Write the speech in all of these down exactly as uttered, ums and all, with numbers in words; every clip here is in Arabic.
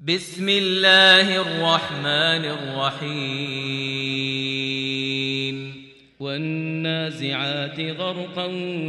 بسم الله الرحمن الرحيم والنازعات غرقا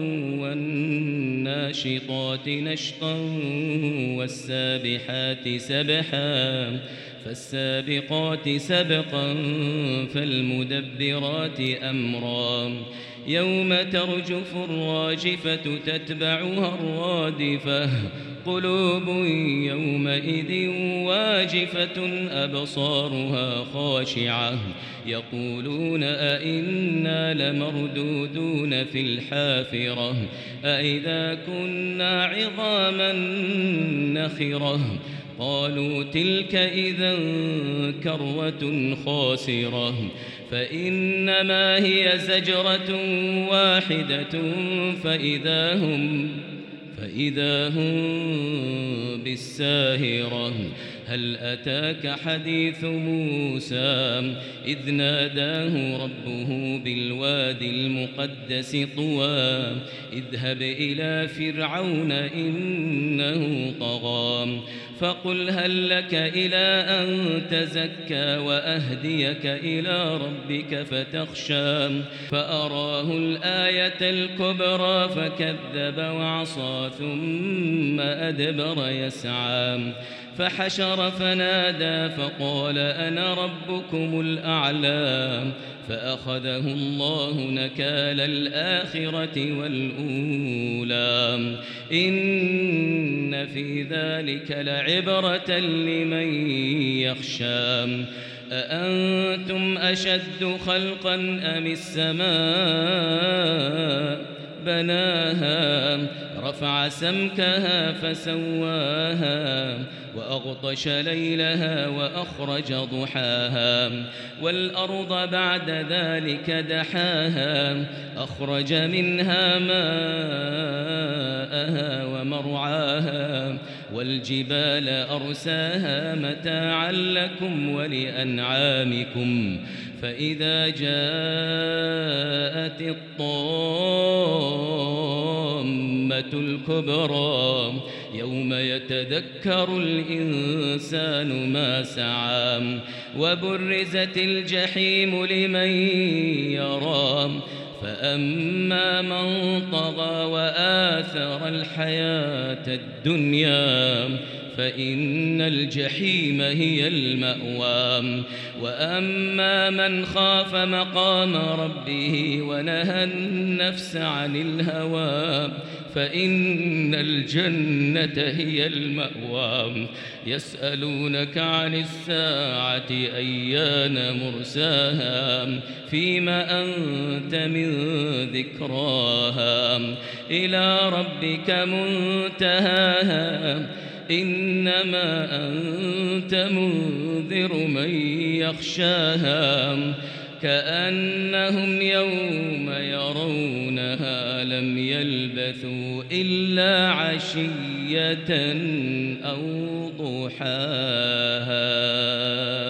والناشطات نشطا والسابحات سبحا فالسابقات سبقا فالمدبرات أمرا يوم ترجف الراجفة تتبعها الرادفة قلوب يومئذ واجفة أبصارها خاشعة يقولون أئنا لمردودون في الحافرة أئذا كنا عظاما نخرة قالوا تلك إذا كروة خاسرة فإنما هي زجرة واحدة فإذا هم فإذا هم بالساهرة هل أتاك حديث موسى إذ ناداه ربه بالوادي المقدس طوى اذهب إلى فرعون إنه طغى فقل هل لك إلى أن تزكى وأهديك إلى ربك فتخشى فأراه الآية الكبرى فكذب وعصى ثم أدبر يسعى فحشر فنادى فقال أنا ربكم الأعلى فأخذه الله نكال الآخرة والأولى إن في ذلك لعبرة لمن يخشى أأنتم أشد خلقا أم السماء بناها رفع سمكها فسواها وأغطش ليلها وأخرج ضحاها والأرض بعد ذلك دحاها أخرج منها ماءها ومرعاها والجبال أرساها متاعا لكم ولأنعامكم فإذا جاءت الطامة الكبرى يوم يتذكر الإنسان ما سعى وبرزت الجحيم لمن يرى فأما من طغى وآثر الحياة الدنيا فإن الجحيم هي المأوى وأما من خاف مقام ربه ونهى النفس عن الهوى فإن الجنة هي المأوى يسألونك عن الساعة أيان مرساها فيما أنت من ذكراها إلى ربك منتهاها إنما أنت منذر من يخشاها كأنهم يوم يرونها لم يلبثوا إلا عشية أو ضحاها.